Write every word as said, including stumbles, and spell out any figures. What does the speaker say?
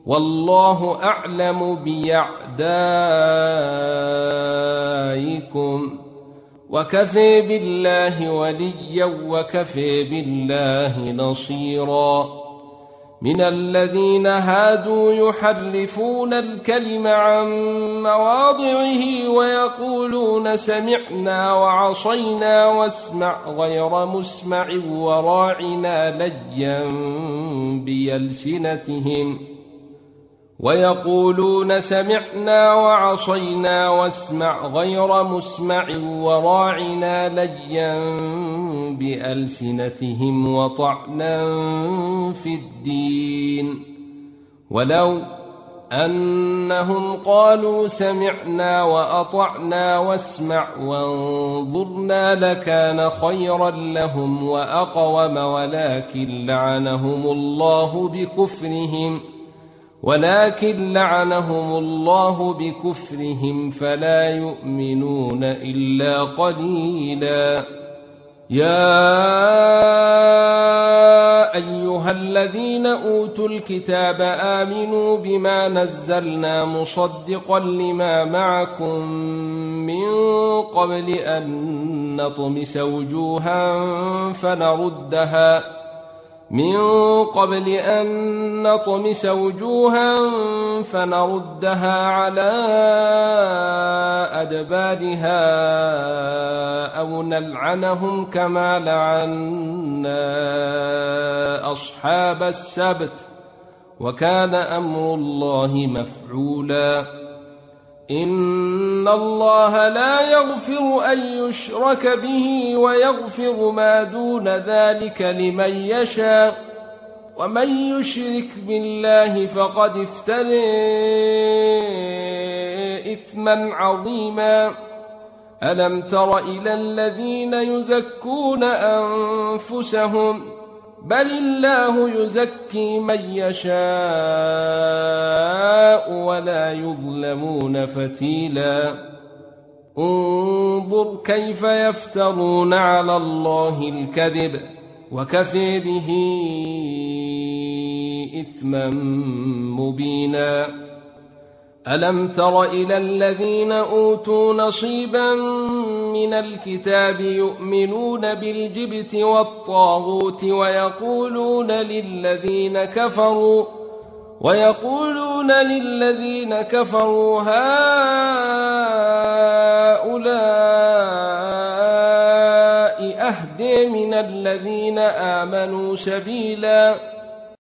والله أعلم بأعدائكم وكفى بالله وليا وكفى بالله نصيرا. من الذين هادوا يحرفون الكلم عن مواضعه ويقولون سمعنا وعصينا واسمع غير مسمع وراعنا ليا بألسنتهم ويقولون سمعنا وعصينا واسمع غير مسمع وراعنا ليا بألسنتهم وطعنا في الدين. ولو أنهم قالوا سمعنا وأطعنا واسمع وانظرنا لكان خيرا لهم وأقوم ولكن لعنهم الله بكفرهم ولكن لعنهم الله بكفرهم فلا يؤمنون إلا قليلا. يا أيها الذين أوتوا الكتاب آمنوا بما نزلنا مصدقا لما معكم من قبل أن نطمس وجوها فنردها من قبل أن نطمس وجوها فنردها على أدبارها أو نلعنهم كما لعنا أصحاب السبت وكان أمر الله مفعولا. إن الله لا يغفر أن يشرك به ويغفر ما دون ذلك لمن يشاء ومن يشرك بالله فقد افترى إثما عظيما. ألم تر إلى الذين يزكون أنفسهم بل الله يزكي من يشاء ولا يظلمون فتيلا. انظر كيف يفترون على الله الكذب وكفى به إثما مبينا. ألم تر إلى الذين أوتوا نصيبا من الكتاب يؤمنون بالجبت والطاغوت ويقولون للذين كفروا ويقولون للذين كفروا هؤلاء أهدى من الذين آمنوا سبيلا.